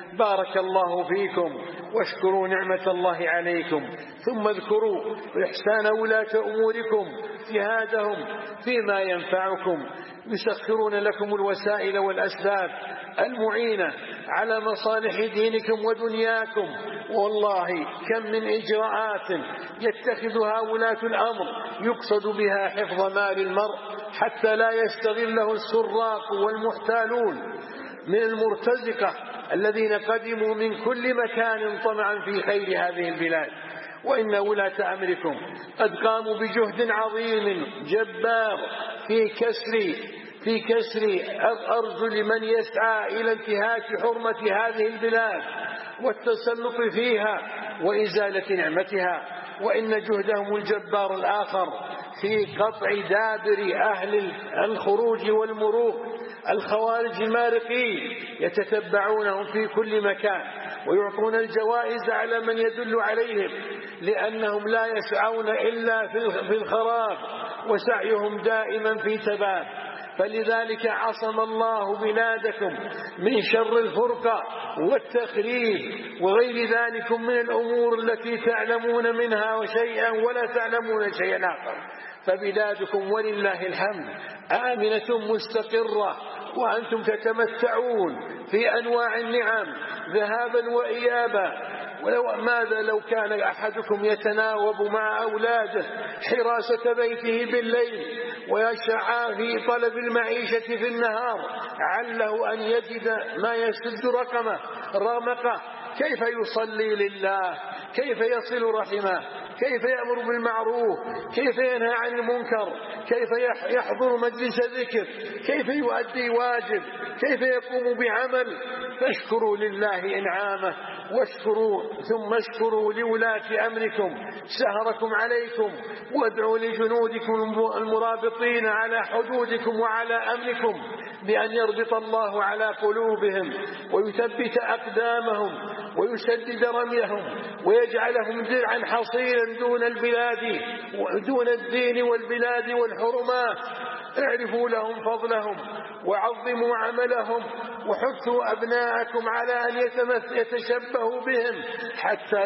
بارك الله فيكم واشكروا نعمة الله عليكم. ثم اذكروا إحسان ولاة أموركم جهادهم فيما ينفعكم، يسخرون لكم الوسائل والأسباب المعينة على مصالح دينكم ودنياكم. والله كم من إجراءات يتخذها ولاة الأمر يقصد بها حفظ مال المرء حتى لا يستغله السراق والمحتالون من المرتزقة الذين قدموا من كل مكان طمعا في خير هذه البلاد. وإن ولاة أمركم قد قاموا بجهد عظيم جبار في كسر أرجل من يسعى إلى انتهاك حرمة هذه البلاد والتسلط فيها وإزالة نعمتها. وإن جهدهم الجبار الآخر في قطع دابر أهل الخروج والمروق الخوارج المارقين يتتبعونهم في كل مكان ويعطون الجوائز على من يدل عليهم، لأنهم لا يسعون إلا في الخراب وسعيهم دائما في تباب. فلذلك عصم الله بلادكم من شر الفرقة والتخريب وغير ذلك من الأمور التي تعلمون منها شيئا ولا تعلمون شيئا آخر. فبلادكم ولله الحمد آمنة مستقرة، وأنتم تتمتعون في أنواع النعم ذهابا وإيابا. ماذا لو كان أحدكم يتناوب مع أولاده حراسة بيته بالليل ويسعى في طلب المعيشة في النهار عله أن يجد ما يسد رمقه؟ كيف يصلي لله؟ كيف يصل رحمه؟ كيف يأمر بالمعروف؟ كيف ينهى عن المنكر؟ كيف يحضر مجلس ذكر؟ كيف يؤدي واجب؟ كيف يقوم بعمل؟ فاشكروا لله إنعامه واشكروا ثم اشكروا لولاة أمركم سهركم عليكم، وادعوا لجنودكم المرابطين على حدودكم وعلى أمركم بأن يربط الله على قلوبهم ويثبت أقدامهم ويسدد رميهم ويجعلهم درعا حصينا دون الدين والبلاد والحرمات. اعرفوا لهم فضلهم وعظموا عملهم وحثوا أبناءكم على أن يتشبهوا بهم حتى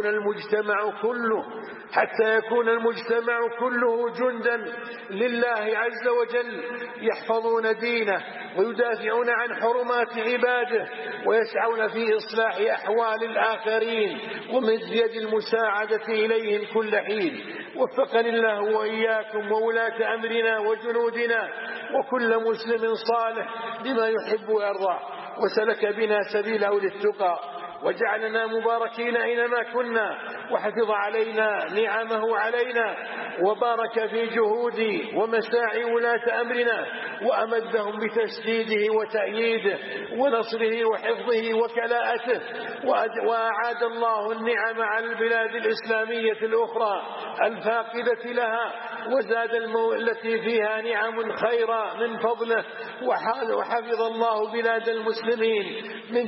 يكون المجتمع كله جندا لله عز وجل، يحفظون دينه ويدافعون عن حرمات عباده ويسعون في إصلاح أحوال الآخرين ومد يد المساعدة إليهم كل حين. وفقني الله وإياكم وولاة أمرنا وجنودنا وكل مسلم صالح لما يحب ويرضى، وسلك بنا سبيل أولي التقى، وجعلنا مباركين أينما كنا، وحفظ علينا نعمه علينا، وبارك في جهود ومساعي ولاة أمرنا، وأمدهم بتسديده وتأييده ونصره وحفظه وكلاءته. وأعاد الله النعم على البلاد الإسلامية الأخرى الفاقدة لها، وزاد التي فيها نعم خيرا من فضله. وحفظ الله بلاد المسلمين من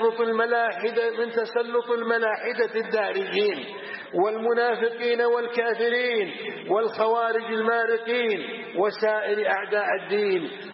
تسلط الملاحدة الدارجين والمنافقين والكافرين والخوارج المارقين وسائر أعداء الدين.